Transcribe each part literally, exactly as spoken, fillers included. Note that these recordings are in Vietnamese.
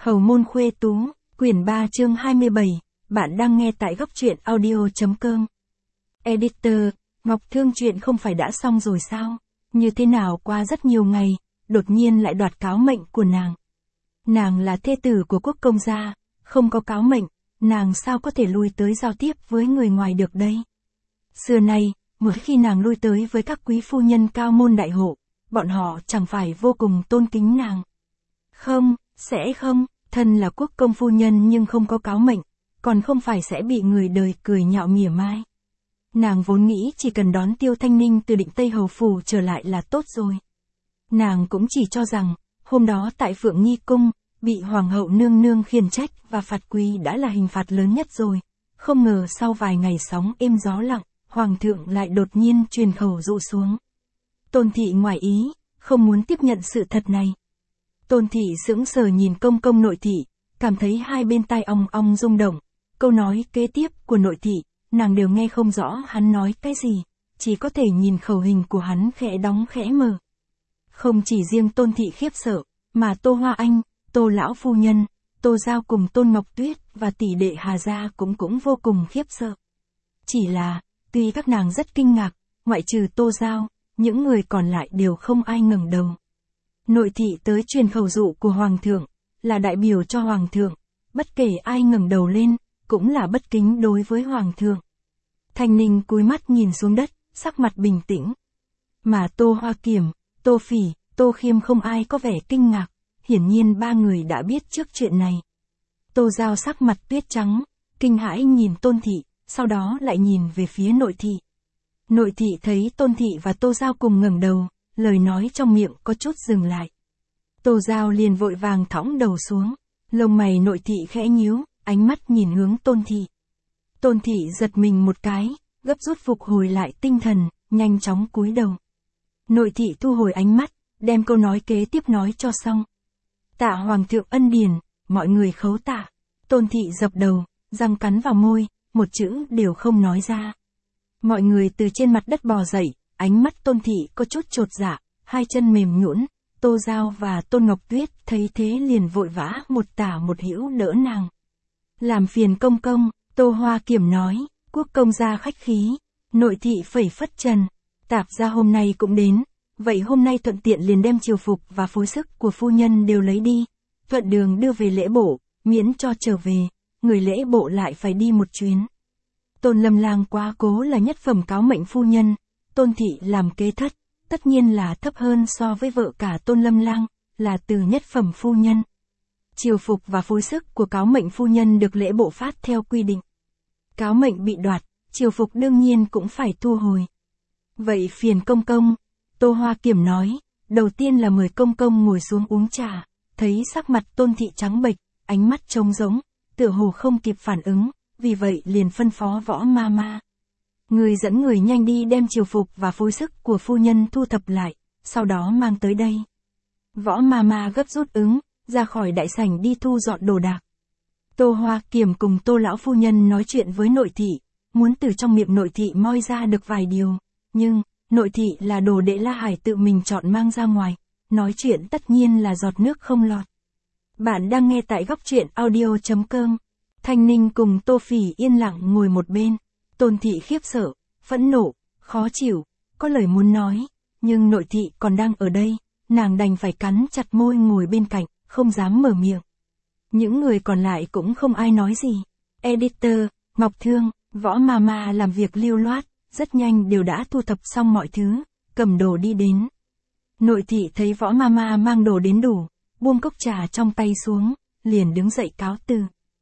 Hầu môn khuê tú, quyển ba chương hai mươi bảy, bạn đang nghe tại góc truyện audio.com. Editor, Ngọc Thương chuyện không phải đã xong rồi sao? Như thế nào qua rất nhiều ngày, đột nhiên lại đoạt cáo mệnh của nàng. Nàng là thê tử của quốc công gia, không có cáo mệnh, nàng sao có thể lui tới giao tiếp với người ngoài được đây? Xưa nay, mỗi khi nàng lui tới với các quý phu nhân cao môn đại hộ, bọn họ chẳng phải vô cùng tôn kính nàng. Không, sẽ không, thân là quốc công phu nhân nhưng không có cáo mệnh, còn không phải sẽ bị người đời cười nhạo mỉa mai. Nàng vốn nghĩ chỉ cần đón Tiêu Thanh Ninh từ Định Tây Hầu Phủ trở lại là tốt rồi. Nàng cũng chỉ cho rằng, hôm đó tại Phượng Nghi Cung, bị Hoàng hậu nương nương khiển trách và phạt quỳ đã là hình phạt lớn nhất rồi. Không ngờ sau vài ngày sóng êm gió lặng, Hoàng thượng lại đột nhiên truyền khẩu dụ xuống. Tôn thị ngoài ý, không muốn tiếp nhận sự thật này. Tôn thị sững sờ nhìn công công nội thị, cảm thấy hai bên tai ong ong rung động. Câu nói kế tiếp của nội thị, nàng đều nghe không rõ hắn nói cái gì, chỉ có thể nhìn khẩu hình của hắn khẽ đóng khẽ mở. Không chỉ riêng Tôn thị khiếp sợ, mà Tô Hoa Anh, Tô lão phu nhân, Tô Giao cùng Tôn Ngọc Tuyết và tỷ đệ Hà gia cũng cũng vô cùng khiếp sợ. Chỉ là, tuy các nàng rất kinh ngạc, ngoại trừ Tô Giao, những người còn lại đều không ai ngẩng đầu. Nội thị tới truyền khẩu dụ của Hoàng thượng, là đại biểu cho Hoàng thượng, bất kể ai ngẩng đầu lên, cũng là bất kính đối với Hoàng thượng. Thanh Ninh cúi mắt nhìn xuống đất, sắc mặt bình tĩnh. Mà Tô Hoa Kiểm, Tô Phỉ, Tô Khiêm không ai có vẻ kinh ngạc, hiển nhiên ba người đã biết trước chuyện này. Tô Giao sắc mặt tuyết trắng, kinh hãi nhìn Tôn thị, sau đó lại nhìn về phía nội thị. Nội thị thấy Tôn thị và Tô Giao cùng ngẩng đầu, lời nói trong miệng có chút dừng lại. Tô Giao liền vội vàng thõng đầu xuống, lông mày nội thị khẽ nhíu, ánh mắt nhìn hướng Tôn thị. Tôn thị giật mình một cái, gấp rút phục hồi lại tinh thần, nhanh chóng cúi đầu. Nội thị thu hồi ánh mắt, đem câu nói kế tiếp nói cho xong. Tạ Hoàng thượng ân điển, mọi người khấu tạ. Tôn thị dập đầu, răng cắn vào môi, một chữ đều không nói ra. Mọi người từ trên mặt đất bò dậy, ánh mắt Tôn thị có chút chột dạ, hai chân mềm nhũn. Tô Giao và Tôn Ngọc Tuyết thấy thế liền vội vã một tả một hữu đỡ nàng. Làm phiền công công, Tô Hoa Kiểm nói, quốc công gia khách khí. Nội thị phẩy phất trần, tạp gia hôm nay cũng đến, vậy hôm nay thuận tiện liền đem triều phục và phối sức của phu nhân đều lấy đi, thuận đường đưa về lễ bộ, miễn cho trở về, người lễ bộ lại phải đi một chuyến. Tôn Lâm Lang quá cố là nhất phẩm cáo mệnh phu nhân, Tôn thị làm kế thất, tất nhiên là thấp hơn so với vợ cả Tôn Lâm Lang, là từ nhất phẩm phu nhân. Triều phục và phối sức của cáo mệnh phu nhân được lễ bộ phát theo quy định. Cáo mệnh bị đoạt, triều phục đương nhiên cũng phải thu hồi. Vậy phiền công công, Tô Hoa Kiểm nói, đầu tiên là mời công công ngồi xuống uống trà, thấy sắc mặt Tôn thị trắng bệch, ánh mắt trống rỗng, tựa hồ không kịp phản ứng, vì vậy liền phân phó Võ Ma Ma. Người dẫn người nhanh đi đem triều phục và phối sức của phu nhân thu thập lại, sau đó mang tới đây. Võ Ma Ma gấp rút ứng, ra khỏi đại sảnh đi thu dọn đồ đạc. Tô Hoa Kiểm cùng Tô lão phu nhân nói chuyện với nội thị, muốn từ trong miệng nội thị moi ra được vài điều, nhưng nội thị là đồ đệ La Hải tự mình chọn mang ra ngoài, nói chuyện tất nhiên là giọt nước không lọt. Bạn đang nghe tại góc truyện audio.com. Thanh Ninh cùng Tô Phỉ yên lặng ngồi một bên. Tôn thị khiếp sợ, phẫn nộ, khó chịu, có lời muốn nói, nhưng nội thị còn đang ở đây, nàng đành phải cắn chặt môi ngồi bên cạnh, không dám mở miệng. Những người còn lại cũng không ai nói gì. Editor, Ngọc Thương, Võ Ma Ma làm việc lưu loát, rất nhanh đều đã thu thập xong mọi thứ, cầm đồ đi đến. Nội thị thấy Võ Ma Ma mang đồ đến đủ, buông cốc trà trong tay xuống, liền đứng dậy cáo từ.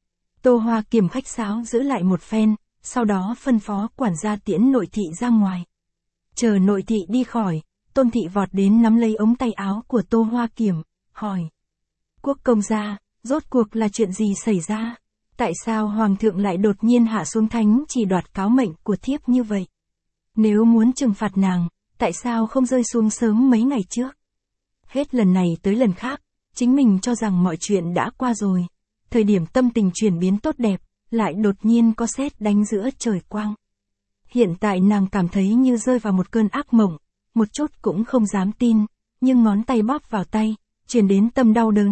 Tô Hoa Kiểm khách sáo giữ lại một phen, sau đó phân phó quản gia tiễn nội thị ra ngoài. Chờ nội thị đi khỏi, Tôn thị vọt đến nắm lấy ống tay áo của Tô Hoa Kiểm, hỏi. Quốc công gia, rốt cuộc là chuyện gì xảy ra? Tại sao Hoàng thượng lại đột nhiên hạ xuống thánh chỉ đoạt cáo mệnh của thiếp như vậy? Nếu muốn trừng phạt nàng, tại sao không rơi xuống sớm mấy ngày trước? Hết lần này tới lần khác, chính mình cho rằng mọi chuyện đã qua rồi. Thời điểm tâm tình chuyển biến tốt đẹp, lại đột nhiên có sét đánh giữa trời quang. Hiện tại nàng cảm thấy như rơi vào một cơn ác mộng, một chút cũng không dám tin, nhưng ngón tay bóp vào tay, truyền đến tâm đau đớn,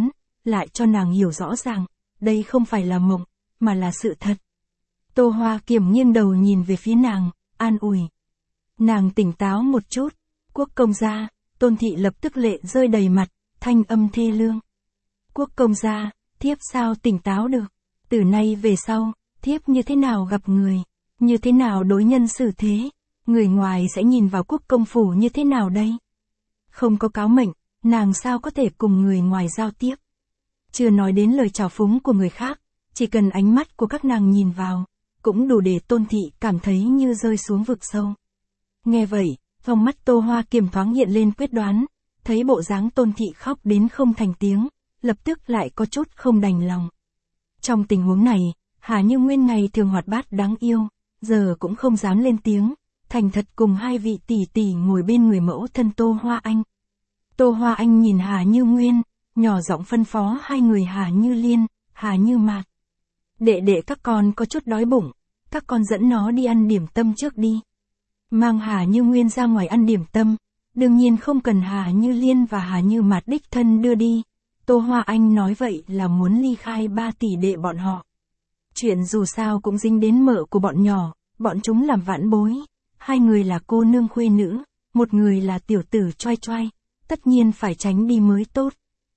lại cho nàng hiểu rõ ràng, đây không phải là mộng, mà là sự thật. Tô Hoa Kiềm nghiêng đầu nhìn về phía nàng, an ủi. Nàng tỉnh táo một chút, quốc công gia, Tôn thị lập tức lệ rơi đầy mặt, thanh âm thê lương. Quốc công gia, thiếp sao tỉnh táo được, từ nay về sau, thiếp như thế nào gặp người, như thế nào đối nhân xử thế, người ngoài sẽ nhìn vào quốc công phủ như thế nào đây? Không có cáo mệnh, nàng sao có thể cùng người ngoài giao tiếp? Chưa nói đến lời trào phúng của người khác, chỉ cần ánh mắt của các nàng nhìn vào, cũng đủ để Tôn thị cảm thấy như rơi xuống vực sâu. Nghe vậy, trong mắt Tô Hoa Kiềm thoáng hiện lên quyết đoán, thấy bộ dáng Tôn thị khóc đến không thành tiếng, lập tức lại có chút không đành lòng. Trong tình huống này, Hà Như Nguyên ngày thường hoạt bát đáng yêu, giờ cũng không dám lên tiếng, thành thật cùng hai vị tỷ tỷ ngồi bên người mẫu thân Tô Hoa Anh. Tô Hoa Anh nhìn Hà Như Nguyên, nhỏ giọng phân phó hai người Hà Như Liên, Hà Như Mạt. Đệ đệ các con có chút đói bụng, các con dẫn nó đi ăn điểm tâm trước đi. Mang Hà Như Nguyên ra ngoài ăn điểm tâm, đương nhiên không cần Hà Như Liên và Hà Như Mạt đích thân đưa đi. Tô Hoa Anh nói vậy là muốn ly khai ba tỷ đệ bọn họ. Chuyện dù sao cũng dính đến mợ của bọn nhỏ, bọn chúng làm vãn bối. Hai người là cô nương khuê nữ, một người là tiểu tử choai choai, tất nhiên phải tránh đi mới tốt.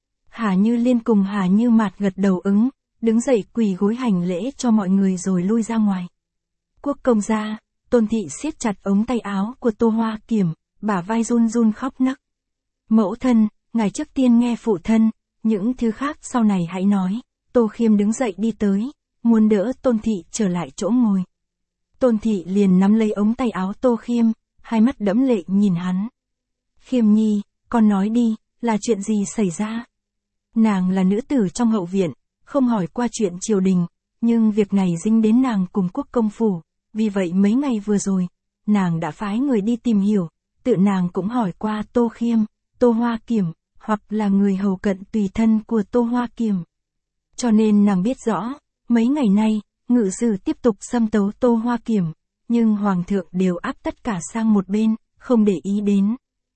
Hà Như Liên cùng Hà Như Mạt gật đầu ứng, đứng dậy quỳ gối hành lễ cho mọi người rồi lui ra ngoài. Quốc công gia, Tôn thị siết chặt ống tay áo của Tô Hoa Kiềm, bả vai run run khóc nấc. Mẫu thân, ngài trước tiên nghe phụ thân, những thứ khác sau này hãy nói. Tô Khiêm đứng dậy đi tới, muốn đỡ Tôn thị trở lại chỗ ngồi. Tôn thị liền nắm lấy ống tay áo Tô Khiêm, hai mắt đẫm lệ nhìn hắn. Khiêm nhi, con nói đi, là chuyện gì xảy ra? Nàng là nữ tử trong hậu viện, không hỏi qua chuyện triều đình, nhưng việc này dính đến nàng cùng quốc công phủ, vì vậy mấy ngày vừa rồi, nàng đã phái người đi tìm hiểu, tự nàng cũng hỏi qua Tô Khiêm, Tô Hoa Kiềm, hoặc là người hầu cận tùy thân của Tô Hoa Kiềm. Cho nên nàng biết rõ, mấy ngày nay, ngự sử tiếp tục xâm tấu Tô Hoa Kiềm, nhưng Hoàng thượng đều áp tất cả sang một bên, không để ý đến.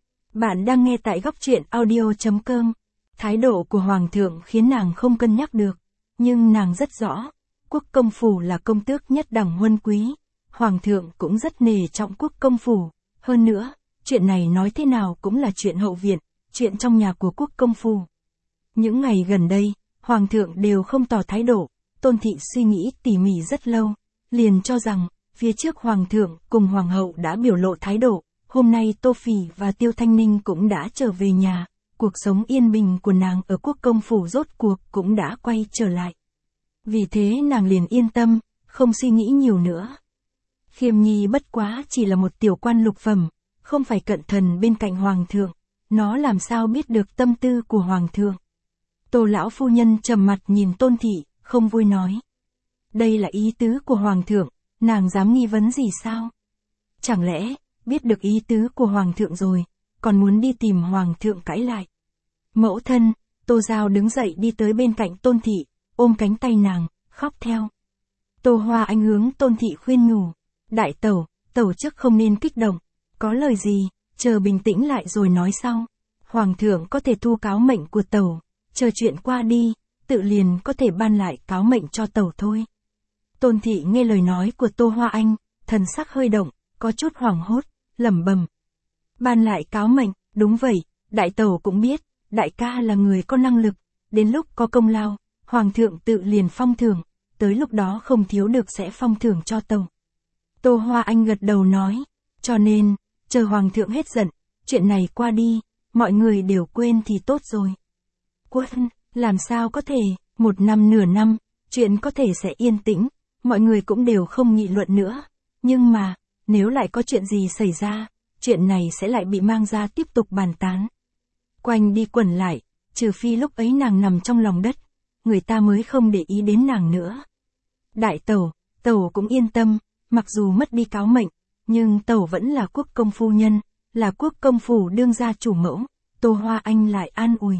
Bạn đang nghe tại góc truyện audio chấm com. Thái độ của Hoàng thượng khiến nàng không cân nhắc được, nhưng nàng rất rõ, quốc công phủ là công tước nhất đẳng huân quý, Hoàng thượng cũng rất nể trọng quốc công phủ, hơn nữa, chuyện này nói thế nào cũng là chuyện hậu viện, chuyện trong nhà của quốc công phủ. Những ngày gần đây, Hoàng thượng đều không tỏ thái độ, Tôn thị suy nghĩ tỉ mỉ rất lâu, liền cho rằng, phía trước Hoàng thượng cùng Hoàng hậu đã biểu lộ thái độ, hôm nay Tô Phỉ và Tiêu Thanh Ninh cũng đã trở về nhà, cuộc sống yên bình của nàng ở quốc công phủ rốt cuộc cũng đã quay trở lại. Vì thế nàng liền yên tâm, không suy nghĩ nhiều nữa. Khiêm nhi bất quá chỉ là một tiểu quan lục phẩm, không phải cận thần bên cạnh Hoàng thượng, nó làm sao biết được tâm tư của Hoàng thượng. Tô lão phu nhân trầm mặt nhìn Tôn thị, không vui nói. Đây là ý tứ của Hoàng thượng, nàng dám nghi vấn gì sao? Chẳng lẽ, biết được ý tứ của Hoàng thượng rồi, còn muốn đi tìm Hoàng thượng cãi lại. Mẫu thân, Tô Giao đứng dậy đi tới bên cạnh Tôn thị, ôm cánh tay nàng, khóc theo. Tô Hoa Anh hướng Tôn thị khuyên nhủ. Đại tẩu, tẩu trước không nên kích động, có lời gì, chờ bình tĩnh lại rồi nói sau. Hoàng thượng có thể thu cáo mệnh của tẩu, chờ chuyện qua đi, tự liền có thể ban lại cáo mệnh cho tẩu thôi. Tôn thị nghe lời nói của Tô Hoa Anh, thần sắc hơi động, có chút hoảng hốt, lẩm bẩm. Ban lại cáo mệnh, đúng vậy, đại tẩu cũng biết, đại ca là người có năng lực, đến lúc có công lao, Hoàng thượng tự liền phong thưởng, tới lúc đó không thiếu được sẽ phong thưởng cho tẩu. Tô Hoa Anh gật đầu nói, cho nên, chờ Hoàng thượng hết giận, chuyện này qua đi, mọi người đều quên thì tốt rồi. Quân, làm sao có thể, một năm nửa năm, chuyện có thể sẽ yên tĩnh, mọi người cũng đều không nghị luận nữa, nhưng mà, nếu lại có chuyện gì xảy ra, chuyện này sẽ lại bị mang ra tiếp tục bàn tán. Quanh đi quẩn lại, trừ phi lúc ấy nàng nằm trong lòng đất, người ta mới không để ý đến nàng nữa. Đại tẩu, tẩu cũng yên tâm, mặc dù mất đi cáo mệnh, nhưng tẩu vẫn là quốc công phu nhân, là quốc công phủ đương gia chủ mẫu, Tô Hoa Anh lại an ủi.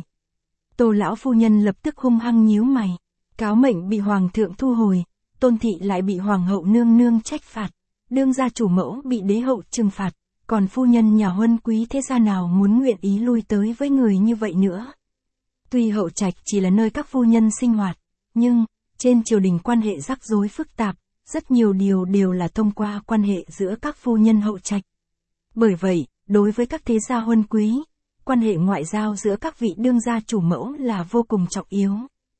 Tô lão phu nhân lập tức hung hăng nhíu mày, cáo mệnh bị Hoàng thượng thu hồi, Tôn thị lại bị Hoàng hậu nương nương trách phạt, đương gia chủ mẫu bị đế hậu trừng phạt, còn phu nhân nhà huân quý thế gia nào muốn nguyện ý lui tới với người như vậy nữa. Tuy hậu trạch chỉ là nơi các phu nhân sinh hoạt, nhưng, trên triều đình quan hệ rắc rối phức tạp, rất nhiều điều đều là thông qua quan hệ giữa các phu nhân hậu trạch. Bởi vậy, đối với các thế gia huân quý, quan hệ ngoại giao giữa các vị đương gia chủ mẫu là vô cùng trọng yếu.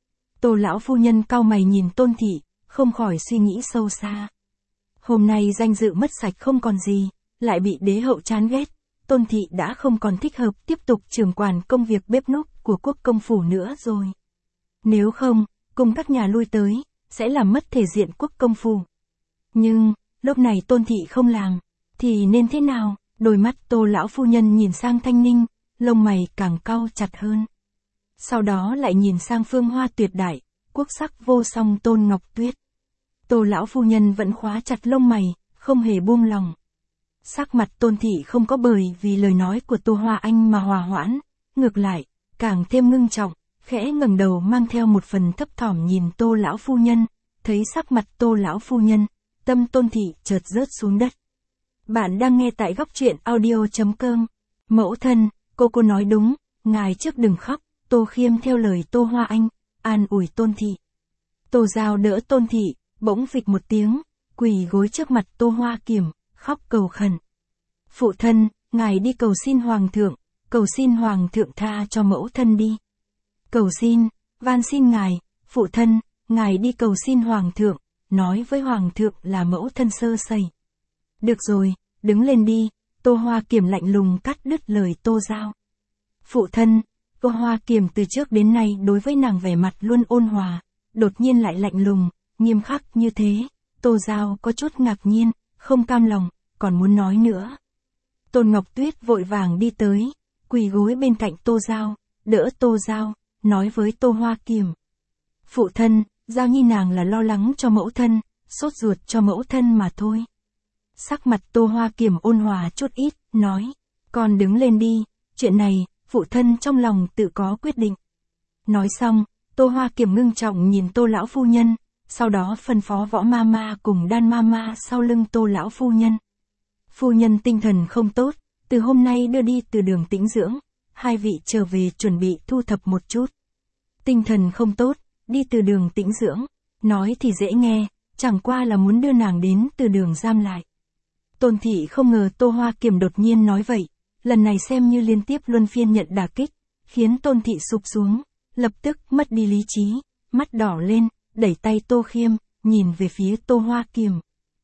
Tô lão phu nhân cau mày nhìn Tôn thị, không khỏi suy nghĩ sâu xa. Hôm nay danh dự mất sạch không còn gì, lại bị đế hậu chán ghét, Tôn thị đã không còn thích hợp tiếp tục trưởng quản công việc bếp núc của quốc công phủ nữa rồi. Nếu không, cùng các nhà lui tới, sẽ làm mất thể diện quốc công phủ. Nhưng, lúc này Tôn thị không làm, thì nên thế nào? Đôi mắt Tô lão phu nhân nhìn sang Thanh Ninh, lông mày càng cau chặt hơn. Sau đó lại nhìn sang phương hoa tuyệt đại, quốc sắc vô song Tôn Ngọc Tuyết. Tô lão phu nhân vẫn khóa chặt lông mày, không hề buông lòng. Sắc mặt Tôn thị không có bởi vì lời nói của Tô Hoa Anh mà hòa hoãn, ngược lại, càng thêm ngưng trọng, khẽ ngẩng đầu mang theo một phần thấp thỏm nhìn Tô lão phu nhân, thấy sắc mặt Tô lão phu nhân, tâm Tôn thị chợt rớt xuống đất. Bạn đang nghe tại góc truyện audio chấm com. Mẫu thân, cô cô nói đúng, ngài trước đừng khóc. Tô Khiêm theo lời Tô Hoa Anh, an ủi Tôn thị. Tô Giao đỡ Tôn thị, bỗng phịch một tiếng, quỳ gối trước mặt Tô Hoa Kiểm, khóc cầu khẩn. Phụ thân, ngài đi cầu xin hoàng thượng, cầu xin hoàng thượng tha cho mẫu thân đi. Cầu xin, van xin ngài, phụ thân, ngài đi cầu xin hoàng thượng, nói với hoàng thượng là mẫu thân sơ sẩy. Được rồi, đứng lên đi, Tô Hoa Kiểm lạnh lùng cắt đứt lời Tô Giao. Phụ thân, Tô Hoa Kiểm từ trước đến nay đối với nàng vẻ mặt luôn ôn hòa, đột nhiên lại lạnh lùng, nghiêm khắc như thế, Tô Giao có chút ngạc nhiên, không cam lòng, còn muốn nói nữa. Tôn Ngọc Tuyết vội vàng đi tới, quỳ gối bên cạnh Tô Giao, đỡ Tô Giao, nói với Tô Hoa Kiểm. Phụ thân, Giao nhi nàng là lo lắng cho mẫu thân, sốt ruột cho mẫu thân mà thôi. Sắc mặt Tô Hoa Kiểm ôn hòa chút ít, nói, con đứng lên đi, chuyện này, phụ thân trong lòng tự có quyết định. Nói xong, Tô Hoa Kiểm ngưng trọng nhìn Tô lão phu nhân, sau đó phân phó Võ Mama cùng Đan Mama sau lưng Tô lão phu nhân. Phu nhân tinh thần không tốt, từ hôm nay đưa đi từ đường tĩnh dưỡng, hai vị trở về chuẩn bị thu thập một chút. Tinh thần không tốt, đi từ đường tĩnh dưỡng, nói thì dễ nghe, chẳng qua là muốn đưa nàng đến từ đường giam lại. Tôn thị không ngờ Tô Hoa Kiểm đột nhiên nói vậy, lần này xem như liên tiếp luân phiên nhận đả kích, khiến Tôn thị sụp xuống, lập tức mất đi lý trí, mắt đỏ lên, đẩy tay Tô Khiêm, nhìn về phía Tô Hoa Kiểm.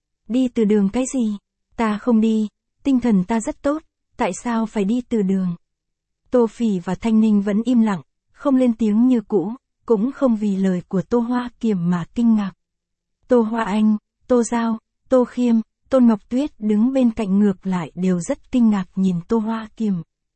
Đi từ đường cái gì? Ta không đi, tinh thần ta rất tốt, tại sao phải đi từ đường? Tô Phỉ và Thanh Ninh vẫn im lặng, không lên tiếng như cũ, cũng không vì lời của Tô Hoa Kiểm mà kinh ngạc. Tô Hoa Anh, Tô Giao, Tô Khiêm, Tôn Ngọc Tuyết đứng bên cạnh ngược lại đều rất kinh ngạc nhìn Tô Hoa Kiểm.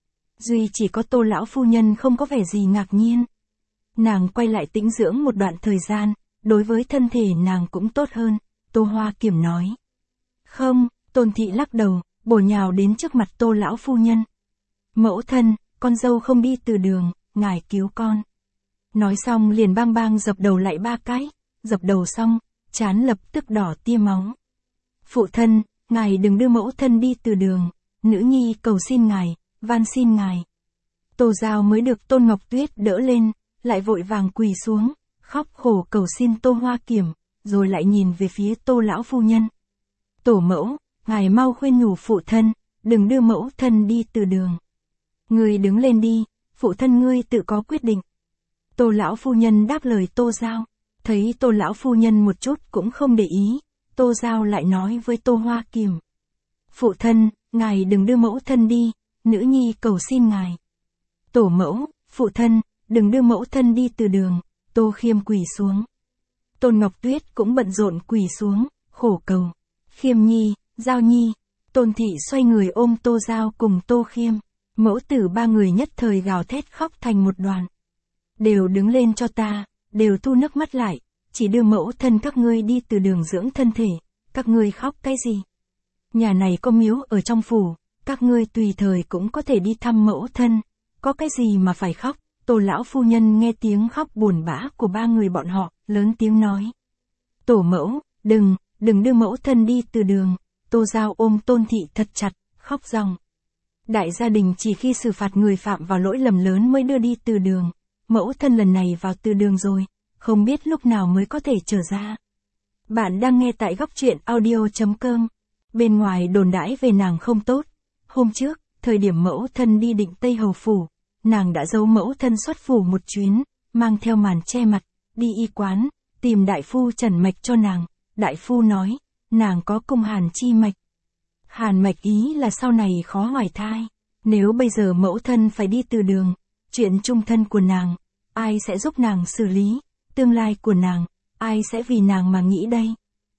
Duy chỉ có Tô lão phu nhân không có vẻ gì ngạc nhiên. Nàng quay lại tĩnh dưỡng một đoạn thời gian, đối với thân thể nàng cũng tốt hơn, Tô Hoa Kiểm nói. Không, Tôn thị lắc đầu, bổ nhào đến trước mặt Tô lão phu nhân. Mẫu thân, con dâu không đi từ đường, ngài cứu con. Nói xong liền bang bang dập đầu lại ba cái, dập đầu xong, trán lập tức đỏ tia máu. Phụ thân, ngài đừng đưa mẫu thân đi từ đường, nữ nhi cầu xin ngài, van xin ngài. Tô Giao mới được Tôn Ngọc Tuyết đỡ lên, lại vội vàng quỳ xuống, khóc khổ cầu xin Tô Hoa Kiểm, rồi lại nhìn về phía Tô lão phu nhân. Tổ mẫu, ngài mau khuyên nhủ phụ thân, đừng đưa mẫu thân đi từ đường. Ngươi đứng lên đi, phụ thân ngươi tự có quyết định. Tô lão phu nhân đáp lời Tô Giao, thấy Tô lão phu nhân một chút cũng không để ý, Tô Giao lại nói với Tô Hoa Kiểm. Phụ thân, ngài đừng đưa mẫu thân đi, nữ nhi cầu xin ngài. Tổ mẫu, phụ thân, đừng đưa mẫu thân đi từ đường, Tô Khiêm quỳ xuống. Tôn Ngọc Tuyết cũng bận rộn quỳ xuống, khổ cầu. Khiêm nhi, Giao nhi, Tôn thị xoay người ôm Tô Giao cùng Tô Khiêm, mẫu tử ba người nhất thời gào thét khóc thành một đoàn. Đều đứng lên cho ta, đều thu nước mắt lại, chỉ đưa mẫu thân các ngươi đi từ đường dưỡng thân thể, các ngươi khóc cái gì? Nhà này có miếu ở trong phủ, các ngươi tùy thời cũng có thể đi thăm mẫu thân, có cái gì mà phải khóc? Tô lão phu nhân nghe tiếng khóc buồn bã của ba người bọn họ, lớn tiếng nói. Tổ mẫu, đừng, đừng đưa mẫu thân đi từ đường. Tô Giao ôm Tôn thị thật chặt, khóc ròng. Đại gia đình chỉ khi xử phạt người phạm vào lỗi lầm lớn mới đưa đi từ đường, mẫu thân lần này vào từ đường rồi, không biết lúc nào mới có thể trở ra. Bạn đang nghe tại góc truyện audio.com. Bên ngoài đồn đãi về nàng không tốt. Hôm trước, thời điểm mẫu thân đi Định Tây Hầu Phủ, nàng đã giấu mẫu thân xuất phủ một chuyến, mang theo màn che mặt, đi y quán, tìm đại phu trần mạch cho nàng. Đại phu nói, nàng có cung hàn chi mạch. Hàn mạch ý là sau này khó hoài thai. Nếu bây giờ mẫu thân phải đi từ đường, chuyện chung thân của nàng, ai sẽ giúp nàng xử lý, tương lai của nàng, ai sẽ vì nàng mà nghĩ đây?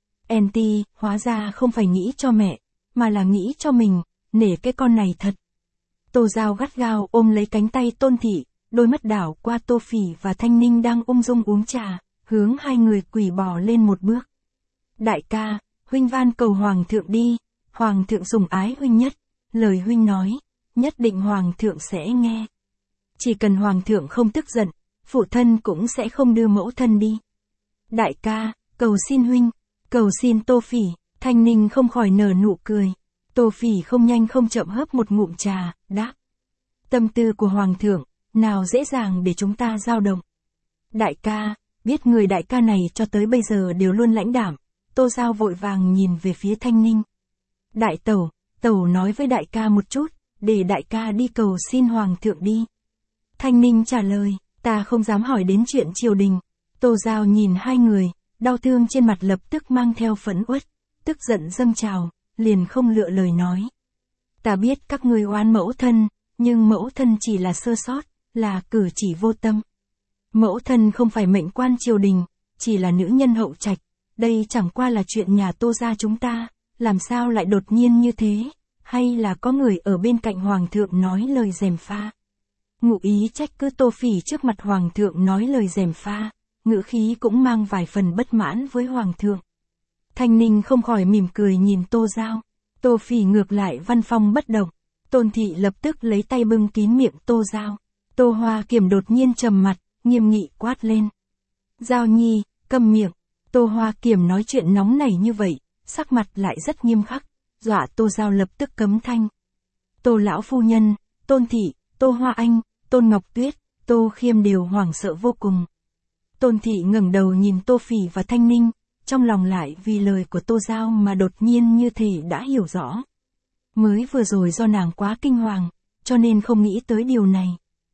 Enti, hóa ra không phải nghĩ cho mẹ, mà là nghĩ cho mình, nể cái con này thật. Tô Giao gắt gao ôm lấy cánh tay Tôn Thị, đôi mắt đảo qua Tô Phỉ và Thanh Ninh đang ung dung uống trà, hướng hai người quỳ bò lên một bước. Đại ca, huynh van cầu hoàng thượng đi, hoàng thượng sủng ái huynh nhất, lời huynh nói, nhất định hoàng thượng sẽ nghe. Chỉ cần hoàng thượng không tức giận, phụ thân cũng sẽ không đưa mẫu thân đi. Đại ca, cầu xin huynh, cầu xin Tô Phỉ. Thanh Ninh không khỏi nở nụ cười. Tô Phỉ không nhanh không chậm hớp một ngụm trà, đáp. Tâm tư của hoàng thượng, nào dễ dàng để chúng ta dao động. Đại ca, biết người đại ca này cho tới bây giờ đều luôn lãnh đạm. Tô Giao vội vàng nhìn về phía Thanh Ninh. Đại tẩu, tẩu nói với đại ca một chút, để đại ca đi cầu xin hoàng thượng đi. Thanh Ninh trả lời, ta không dám hỏi đến chuyện triều đình. Tô Giao nhìn hai người, đau thương trên mặt lập tức mang theo phẫn uất, tức giận dâng trào, liền không lựa lời nói. Ta biết các ngươi oán mẫu thân, nhưng mẫu thân chỉ là sơ sót, là cử chỉ vô tâm. Mẫu thân không phải mệnh quan triều đình, chỉ là nữ nhân hậu trạch, đây chẳng qua là chuyện nhà Tô gia chúng ta, làm sao lại đột nhiên như thế, hay là có người ở bên cạnh hoàng thượng nói lời gièm pha. Ngụ ý trách cứ Tô Phỉ trước mặt hoàng thượng nói lời gièm pha, ngữ khí cũng mang vài phần bất mãn với hoàng thượng. Thanh Ninh không khỏi mỉm cười nhìn Tô Giao. Tô Phỉ ngược lại văn phong bất động. Tôn Thị lập tức lấy tay bưng kín miệng Tô Giao. Tô Hoa Kiềm đột nhiên trầm mặt, nghiêm nghị quát lên. Giao Nhi, câm miệng. Tô Hoa Kiềm nói chuyện nóng nảy như vậy, sắc mặt lại rất nghiêm khắc, dọa Tô Giao lập tức cấm thanh. Tô lão phu nhân, Tôn Thị, Tô Hoa Anh, Tôn Ngọc Tuyết, Tô Khiêm đều hoảng sợ vô cùng. Tôn Thị ngẩng đầu nhìn Tô Phỉ và Thanh Ninh, trong lòng lại vì lời của Tô Giao mà đột nhiên như thể đã hiểu rõ. Mới vừa rồi do nàng quá kinh hoàng, cho nên không nghĩ tới điều này.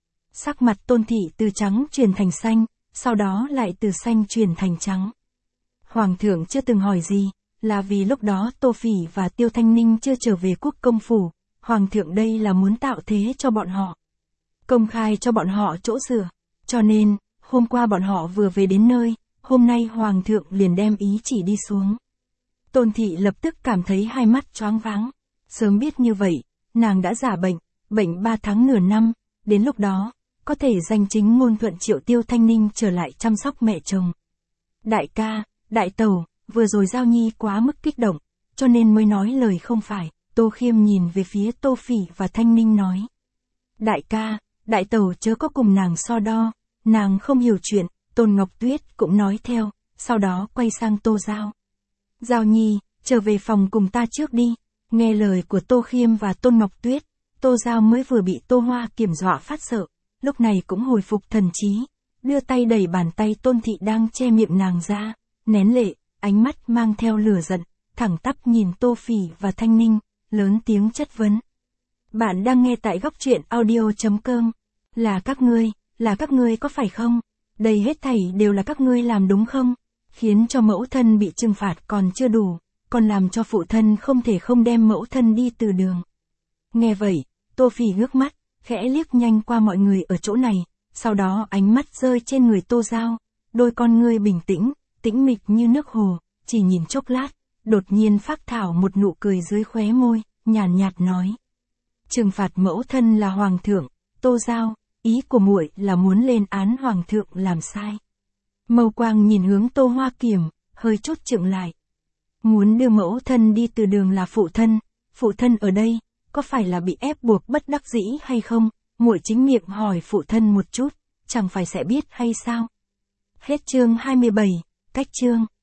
Sắc mặt Tôn Thị từ trắng chuyển thành xanh, sau đó lại từ xanh chuyển thành trắng. Hoàng thượng chưa từng hỏi gì, là vì lúc đó Tô Phỉ và Tiêu Thanh Ninh chưa trở về quốc công phủ, Hoàng thượng đây là muốn tạo thế cho bọn họ. Công khai cho bọn họ chỗ dựa, cho nên, hôm qua bọn họ vừa về đến nơi, hôm nay Hoàng thượng liền đem ý chỉ đi xuống. Tôn Thị lập tức cảm thấy hai mắt choáng váng. Sớm biết như vậy, nàng đã giả bệnh, bệnh ba tháng nửa năm, đến lúc đó, có thể danh chính ngôn thuận triệu Tiêu Thanh Ninh trở lại chăm sóc mẹ chồng. Đại ca, đại tẩu, vừa rồi Giao Nhi quá mức kích động, cho nên mới nói lời không phải. Tô Khiêm nhìn về phía Tô Phỉ và Thanh Ninh nói. Đại ca, đại tẩu chớ có cùng nàng so đo, nàng không hiểu chuyện. Tôn Ngọc Tuyết cũng nói theo, sau đó quay sang Tô Giao. Giao Nhi, trở về phòng cùng ta trước đi. Nghe lời của Tô Khiêm và Tôn Ngọc Tuyết, Tô Giao mới vừa bị Tô Hoa Kiềm dọa phát sợ, lúc này cũng hồi phục thần trí, đưa tay đẩy bàn tay Tôn Thị đang che miệng nàng ra, nén lệ, ánh mắt mang theo lửa giận, thẳng tắp nhìn Tô Phỉ và Thanh Ninh, lớn tiếng chất vấn. Bạn đang nghe tại góc truyện audio.com. Là các ngươi, là các ngươi có phải không? Đây hết thảy đều là các ngươi làm đúng không? Khiến cho mẫu thân bị trừng phạt còn chưa đủ, còn làm cho phụ thân không thể không đem mẫu thân đi từ đường. Nghe vậy, Tô Phỉ ngước mắt, khẽ liếc nhanh qua mọi người ở chỗ này, sau đó ánh mắt rơi trên người Tô Giao, đôi con ngươi bình tĩnh, tĩnh mịch như nước hồ, chỉ nhìn chốc lát, đột nhiên phác thảo một nụ cười dưới khóe môi, nhàn nhạt, nhạt nói. Trừng phạt mẫu thân là hoàng thượng, Tô Giao, ý của muội là muốn lên án hoàng thượng làm sai. Mâu quang nhìn hướng Tô Hoa Kiềm, hơi chút chững lại. Muốn đưa mẫu thân đi từ đường là phụ thân, phụ thân ở đây, có phải là bị ép buộc bất đắc dĩ hay không? Muội chính miệng hỏi phụ thân một chút, chẳng phải sẽ biết hay sao? Hết chương hai mươi bảy, cách chương.